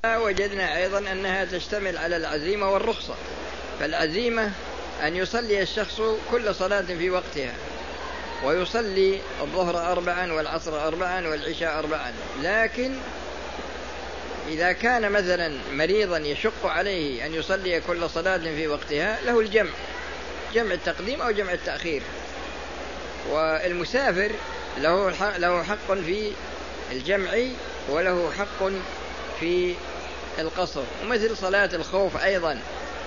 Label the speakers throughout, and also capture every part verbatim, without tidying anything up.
Speaker 1: وجدنا أيضا أنها تشتمل على العزيمة والرخصة. فالعزيمة أن يصلي الشخص كل صلاة في وقتها، ويصلي الظهر أربعا والعصر أربعا والعشاء أربعا. لكن إذا كان مثلا مريضا يشق عليه أن يصلي كل صلاة في وقتها، له الجمع، جمع التقديم أو جمع التأخير. والمسافر له له حق في الجمع وله حق في القصر، ومثل صلاة الخوف أيضا.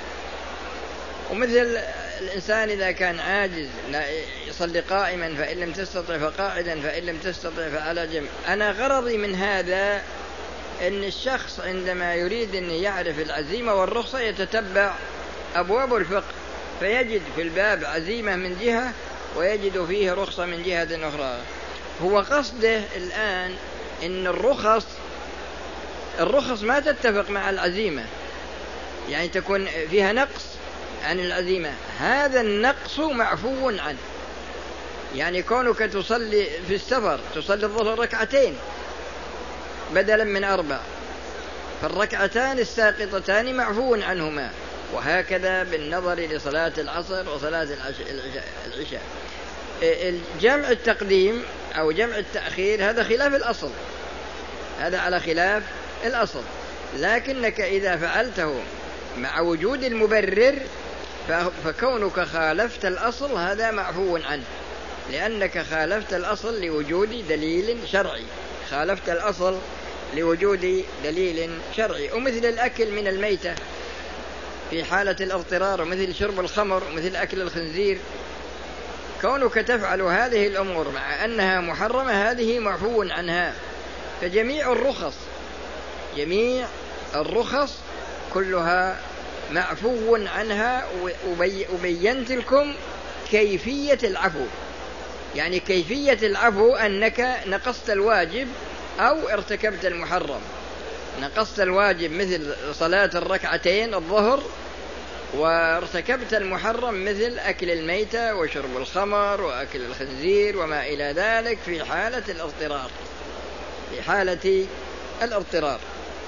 Speaker 1: ومثل الإنسان إذا كان عاجز يصلي قائما، فإن لم تستطع فقاعدا، فإن لم تستطع فعلى جنب. أنا غرضي من هذا أن الشخص عندما يريد أن يعرف العزيمة والرخصة يتتبع أبواب الفقه، فيجد في الباب عزيمة من جهة ويجد فيه رخصة من جهة أخرى. هو قصده الآن أن الرخص الرخص ما تتفق مع العزيمة، يعني تكون فيها نقص عن العزيمة. هذا النقص معفو عنه، يعني كونك تصلي في السفر تصلي الظهر ركعتين بدلا من أربع، فالركعتان الساقطتان معفو عنهما. وهكذا بالنظر لصلاة العصر وصلاة العشاء. الجمع التقديم أو جمع التأخير هذا خلاف الأصل، هذا على خلاف الأصل. لكنك إذا فعلته مع وجود المبرر فكونك خالفت الأصل هذا معفو عنه، لأنك خالفت الأصل لوجود دليل شرعي، خالفت الأصل لوجود دليل شرعي. ومثل الأكل من الميتة في حالة الاضطرار، ومثل شرب الخمر، ومثل أكل الخنزير، كونك تفعل هذه الأمور مع أنها محرمة هذه معفو عنها. فجميع الرخص جميع الرخص كلها معفو عنها. وبينت لكم كيفية العفو، يعني كيفية العفو أنك نقصت الواجب أو ارتكبت المحرم. نقصت الواجب مثل صلاة الركعتين الظهر، وارتكبت المحرم مثل أكل الميتة وشرب الخمر وأكل الخنزير وما إلى ذلك في حالة الاضطرار في حالة الاضطرار.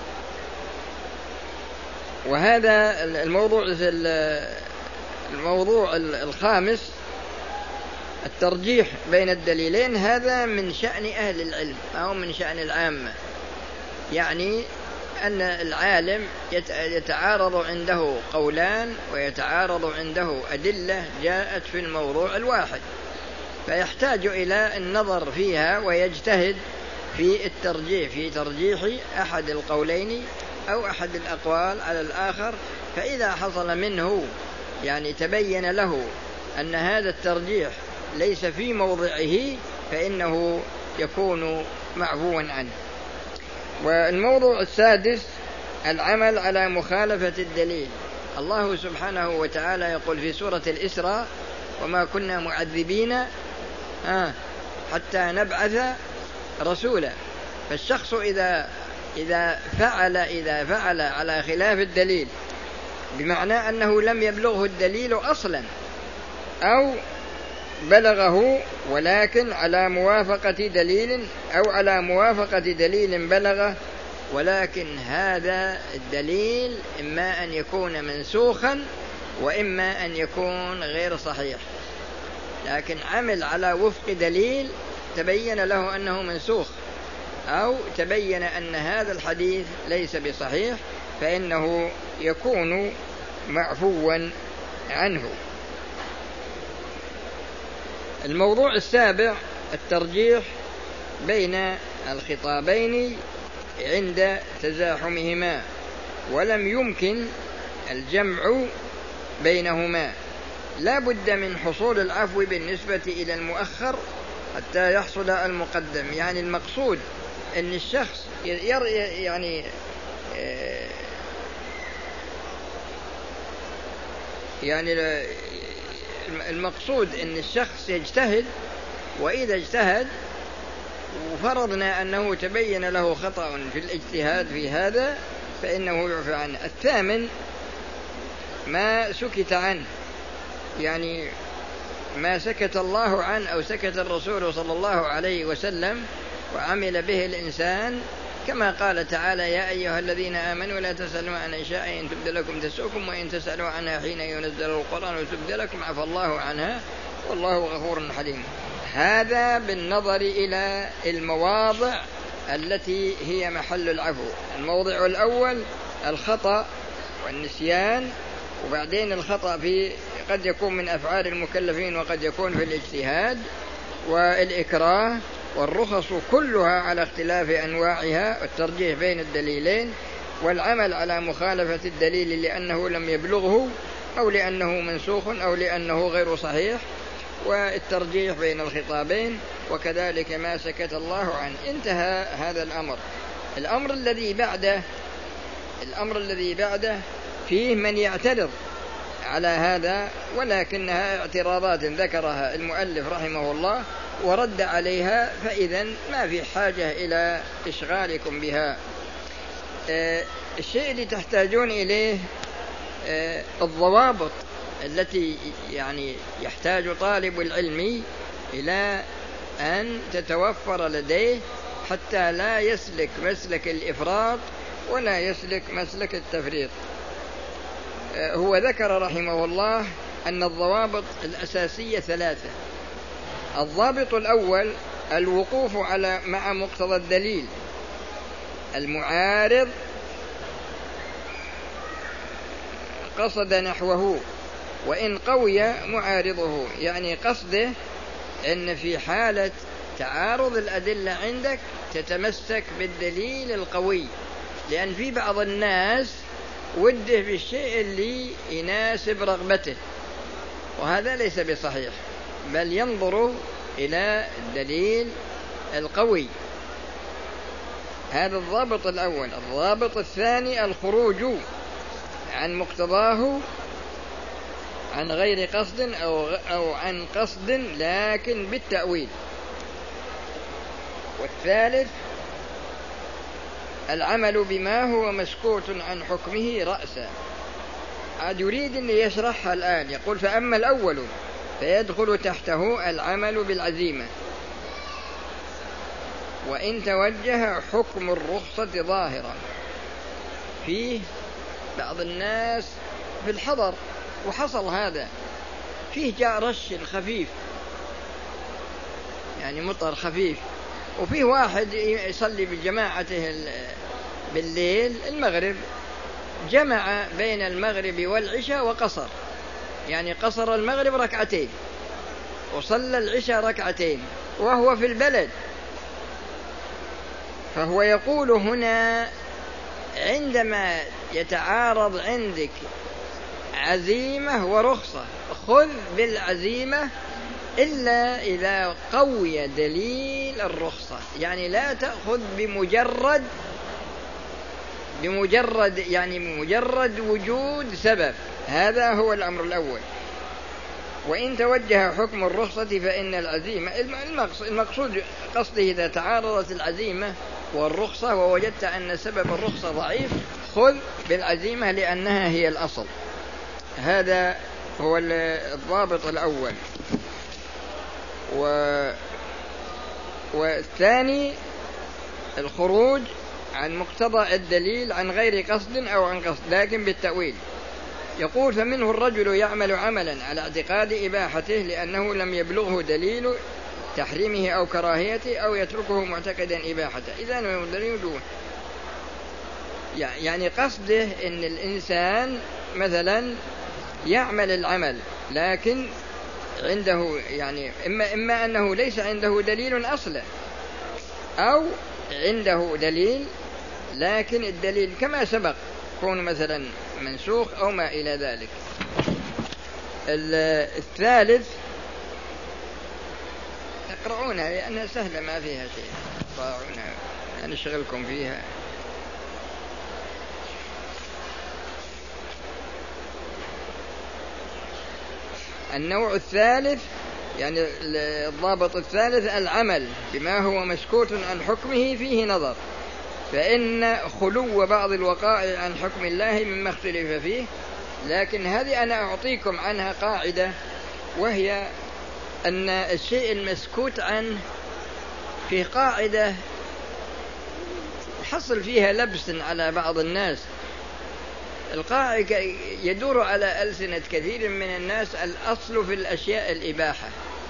Speaker 1: وهذا الموضوع الموضوع الخامس الترجيح بين الدليلين. هذا من شأن أهل العلم أو من شأن العامة، يعني أن العالم يتعارض عنده قولان ويتعارض عنده أدلة جاءت في الموضوع الواحد، فيحتاج إلى النظر فيها ويجتهد في الترجيح في ترجيح أحد القولين أو أحد الأقوال على الآخر. فإذا حصل منه يعني تبين له أن هذا الترجيح ليس في موضعه فإنه يكون معفوا عنه. والموضوع السادس العمل على مخالفة الدليل. الله سبحانه وتعالى يقول في سورة الإسراء: وما كنا معذبين حتى نبعث رسولا. فالشخص إذا إذا فعل إذا فعل على خلاف الدليل، بمعنى أنه لم يبلغه الدليل أصلا أو بلغه ولكن على موافقة دليل أو على موافقة دليل بلغه، ولكن هذا الدليل إما أن يكون منسوخا وإما أن يكون غير صحيح، لكن عمل على وفق دليل تبين له أنه منسوخ أو تبين أن هذا الحديث ليس بصحيح، فإنه يكون معفوا عنه. الموضوع السابع الترجيح بين الخطابين عند تزاحمهما، ولم يمكن الجمع بينهما. لا بد من حصول العفو بالنسبة إلى المؤخر حتى يحصل المقدم. يعني المقصود أن الشخص يعني يعني المقصود أن الشخص يجتهد، وإذا اجتهد وفرضنا أنه تبين له خطأ في الاجتهاد في هذا فإنه يعفى عنه. الثامن ما سكت عنه، يعني ما سكت الله عنه أو سكت الرسول صلى الله عليه وسلم وعمل به الإنسان كما قال تعالى: يا أيها الذين آمنوا لا تسألوا عن أشياء إن تبد لكم تسؤكم وإن تسألوا عنها حين ينزل القرآن وتبد لكم عفى الله عنها والله غفور حليم. هذا بالنظر إلى المواضع التي هي محل العفو. الموضع الأول الخطأ والنسيان، وبعدين الخطأ في قد يكون من أفعال المكلفين وقد يكون في الاجتهاد والإكراه، والرخص كلها على اختلاف أنواعها والترجيح بين الدليلين، والعمل على مخالفة الدليل لأنه لم يبلغه أو لأنه منسوخ أو لأنه غير صحيح، والترجيح بين الخطابين، وكذلك ما سكت الله عنه. انتهى هذا الأمر. الأمر الذي بعده الأمر الذي بعده فيه من يعترض على هذا، ولكنها اعتراضات ذكرها المؤلف رحمه الله ورد عليها، فإذا ما في حاجة إلى إشغالكم بها. آه الشيء اللي تحتاجون إليه آه الضوابط التي يعني يحتاج طالب العلم إلى أن تتوفر لديه حتى لا يسلك مسلك الإفراط ولا يسلك مسلك التفريط. آه هو ذكر رحمه الله أن الضوابط الأساسية ثلاثة. الضابط الأول الوقوف على مع مقتضى الدليل. المعارض قصد نحوه وإن قوي معارضه، يعني قصده أن في حالة تعارض الأدلة عندك تتمسك بالدليل القوي، لأن في بعض الناس وده بالشيء اللي يناسب رغبته، وهذا ليس بصحيح، بل ينظر إلى الدليل القوي. هذا الضابط الأول. الضابط الثاني الخروج عن مقتضاه عن غير قصد أو, أو عن قصد لكن بالتأويل. والثالث العمل بما هو مسكوت عن حكمه رأسا. عاد يريد أن يشرحها الآن، يقول: فأما الأول فيدخل تحته العمل بالعزيمة، وإن توجه حكم الرخصة ظاهرا. فيه بعض الناس في الحضر وحصل هذا، فيه جاء رش خفيف يعني مطر خفيف، وفيه واحد يصلي بجماعته بالليل المغرب، جمع بين المغرب والعشاء وقصر، يعني قصر المغرب ركعتين وصلى العشاء ركعتين وهو في البلد. فهو يقول هنا: عندما يتعارض عندك عزيمة ورخصة خذ بالعزيمة إلا إذا قوي دليل الرخصة، يعني لا تأخذ بمجرد بمجرد يعني بمجرد وجود سبب. هذا هو الأمر الأول. وإن توجه حكم الرخصة فإن العزيمة، المقصود قصده إذا تعارضت العزيمة والرخصة ووجدت أن سبب الرخصة ضعيف خذ بالعزيمة لأنها هي الأصل. هذا هو الضابط الأول. و... والثاني الخروج عن مقتضى الدليل عن غير قصد أو عن قصد لكن بالتأويل. يقول: فمنه الرجل يعمل عملا على اعتقاد إباحته لأنه لم يبلغه دليل تحريمه أو كراهيته، أو يتركه معتقدا إباحته إذا لم يبلغه دليل. يعني قصده أن الإنسان مثلا يعمل العمل لكن عنده يعني إما, إما أنه ليس عنده دليل أصلا، أو عنده دليل لكن الدليل كما سبق يكون مثلا منسوخ أو ما إلى ذلك. الثالث اقرؤونها لأنها سهلة ما فيها شيء، اقرؤونها نشغلكم فيها. النوع الثالث يعني الضابط الثالث العمل بما هو مسكوت عن حكمه فيه نظر، فإن خلو بعض الوقائع عن حكم الله مما اختلف فيه. لكن هذه أنا أعطيكم عنها قاعدة، وهي أن الشيء المسكوت عنه في قاعدة حصل فيها لبس على بعض الناس. القاعدة يدور على ألسنة كثير من الناس الأصل في الأشياء الإباحة،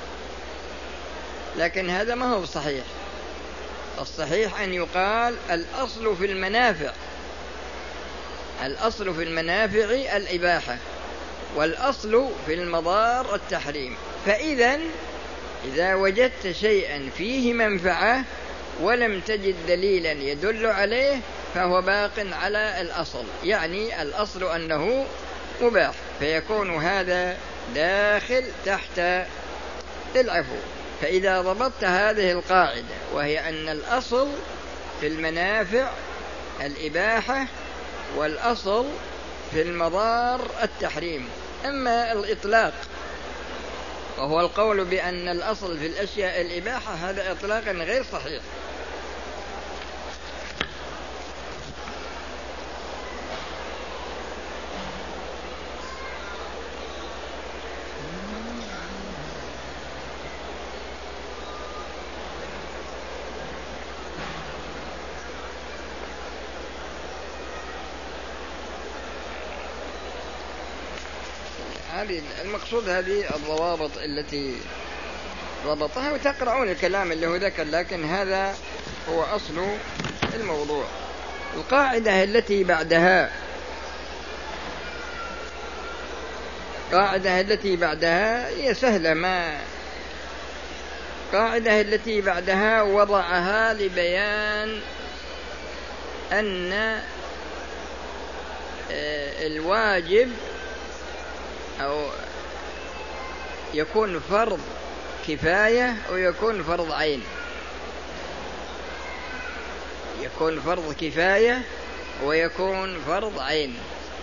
Speaker 1: لكن هذا ما هو صحيح. الصحيح أن يقال الأصل في المنافع، الأصل في المنافع الإباحة، والأصل في المضار التحريم. فإذا إذا وجدت شيئا فيه منفعة ولم تجد دليلا يدل عليه فهو باق على الأصل، يعني الأصل أنه مباح، فيكون هذا داخل تحت العفو. فإذا ضبطت هذه القاعدة وهي أن الأصل في المنافع الإباحة والأصل في المضار التحريم. أما الإطلاق وهو القول بأن الأصل في الأشياء الإباحة هذا إطلاقا غير صحيح. هذه المقصود، هذه الضوابط التي ضبطها، وتقرؤون الكلام اللي هو ذكر، لكن هذا هو أصل الموضوع. القاعدة التي بعدها القاعدة التي بعدها هي سهلة، ما القاعدة التي بعدها وضعها لبيان أن الواجب أو يكون فرض كفاية ويكون فرض عين، يكون فرض كفاية ويكون فرض عين.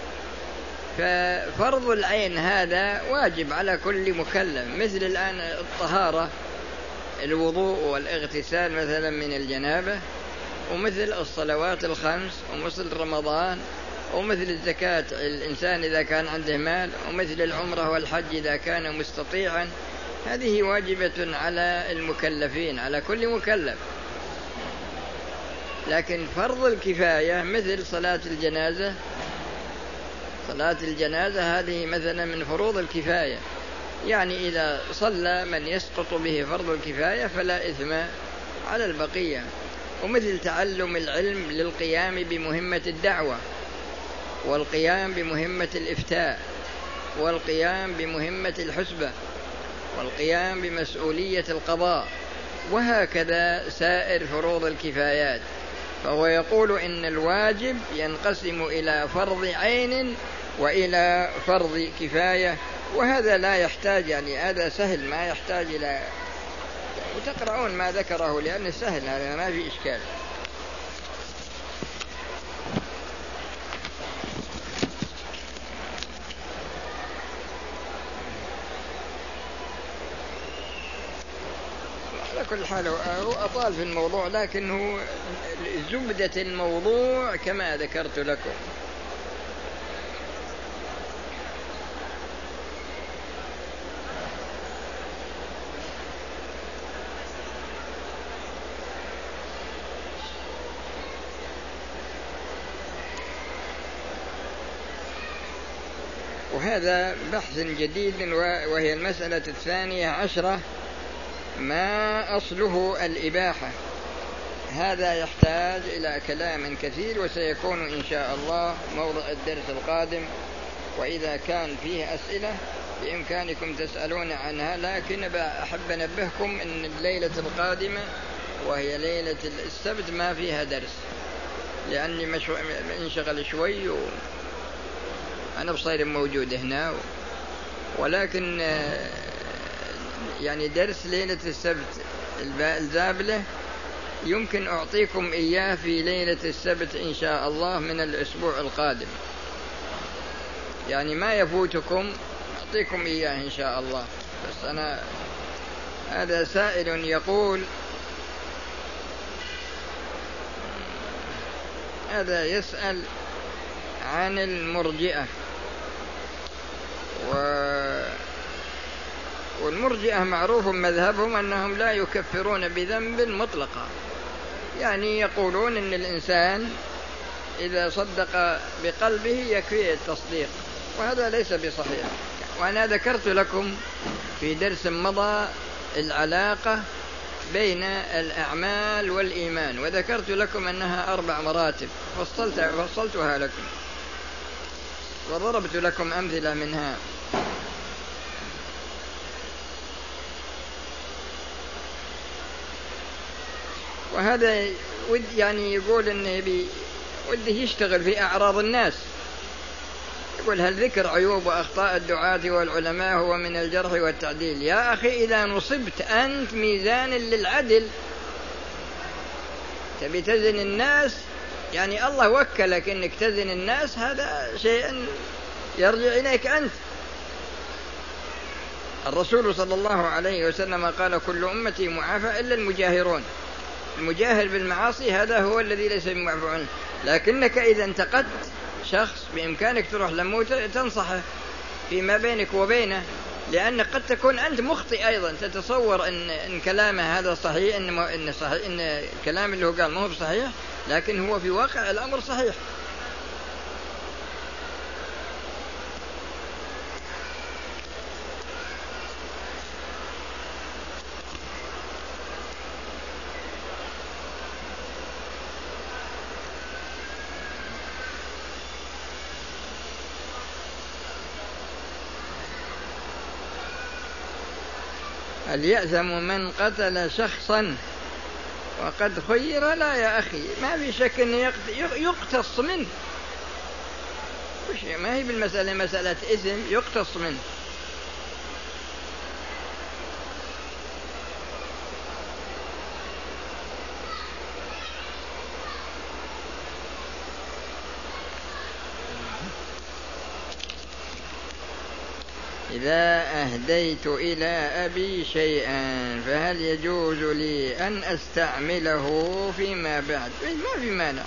Speaker 1: ففرض العين هذا واجب على كل مكلف، مثل الآن الطهارة، الوضوء والاغتسال مثلا من الجنابة، ومثل الصلوات الخمس، ومثل رمضان، ومثل الزكاة الإنسان إذا كان عنده مال، ومثل العمرة والحج إذا كان مستطيعا. هذه واجبة على المكلفين، على كل مكلف. لكن فرض الكفاية مثل صلاة الجنازة، صلاة الجنازة هذه مثلا من فروض الكفاية، يعني إذا صلى من يسقط به فرض الكفاية فلا إثم على البقية. ومثل تعلم العلم للقيام بمهمة الدعوة، والقيام بمهمة الإفتاء، والقيام بمهمة الحسبة، والقيام بمسؤولية القضاء، وهكذا سائر فروض الكفايات. فهو يقول إن الواجب ينقسم إلى فرض عين وإلى فرض كفاية، وهذا لا يحتاج، يعني هذا سهل ما يحتاج إلى، وتقرؤون ما ذكره لأنه سهل، هذا ما في إشكال. على كل حال هو أطال في الموضوع، لكنه زبدة الموضوع كما ذكرت لكم. وهذا بحث جديد، وهي المسألة الثانية عشرة، ما أصله الإباحة. هذا يحتاج إلى كلام كثير، وسيكون إن شاء الله موضع الدرس القادم. وإذا كان فيه أسئلة بإمكانكم تسألون عنها، لكن أحب أنبهكم أن الليلة القادمة وهي ليلة السبت ما فيها درس، لأني منشغل شوي وأنا بصير موجود هنا، ولكن يعني درس ليلة السبت الزابلة يمكن أعطيكم إياه في ليلة السبت إن شاء الله من الأسبوع القادم، يعني ما يفوتكم أعطيكم إياه إن شاء الله. بس أنا هذا سائل يقول، هذا يسأل عن المرجئة، و والمرجئة معروف مذهبهم أنهم لا يكفرون بذنب مطلقا، يعني يقولون إن الإنسان إذا صدق بقلبه يكفيه التصديق، وهذا ليس بصحيح. وأنا ذكرت لكم في درس مضى العلاقة بين الأعمال والإيمان، وذكرت لكم أنها أربع مراتب، فصلت فصلتها لكم وضربت لكم أمثلة منها. وهذا ود يعني يقول إنه وده يشتغل في أعراض الناس، يقول هل ذكر عيوب وأخطاء الدعاة والعلماء هو من الجرح والتعديل؟ يا أخي إذا نصبت أنت ميزان للعدل تبي تزن الناس، يعني الله وكلك إنك تزن الناس، هذا شيء يرجع إليك أنت. الرسول صلى الله عليه وسلم قال كل أمتي معافى إلا المجاهرون. المجاهر بالمعاصي هذا هو الذي ليس بمعفو عنه، لكنك إذا انتقدت شخص بإمكانك تروح لمه تنصحه فيما بينك وبينه، لأن قد تكون أنت مخطئ أيضا، تتصور إن, إن كلامه هذا صحيح، إن, إن, صحيح إن الكلام اللي هو قال ما هو صحيح، لكن هو في واقع الأمر صحيح. هل يأثم من قتل شخصا وقد خير؟ لا يا أخي، ما في شك أنه يقتص منه، ما هي بالمسألة مسألة إثم، يقتص منه. إذا أهديت إلى أبي شيئا فهل يجوز لي أن أستعمله فيما بعد؟ ما في مانع،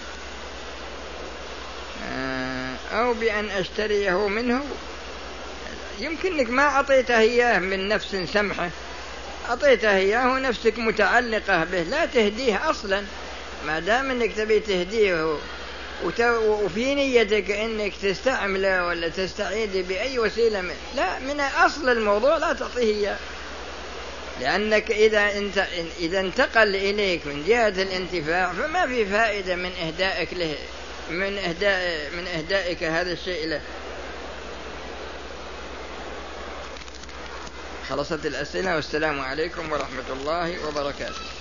Speaker 1: أو بأن أشتريه منه. يمكنك ما أعطيته إياه من نفس سمحة، أعطيته إياه نفسك متعلقة به، لا تهديه أصلا. ما دام أنك تبي تهديه وفي نيتك أنك تستعمله ولا تستعيده بأي وسيلة من... لا، من أصل الموضوع لا تعطيه إياه، لأنك إذا, انت... إذا انتقل إليك من جهة الانتفاع فما في فائدة من إهدائك له، من إهداء من إهدائك هذا الشيء له. خلصت الأسئلة، والسلام عليكم ورحمة الله وبركاته.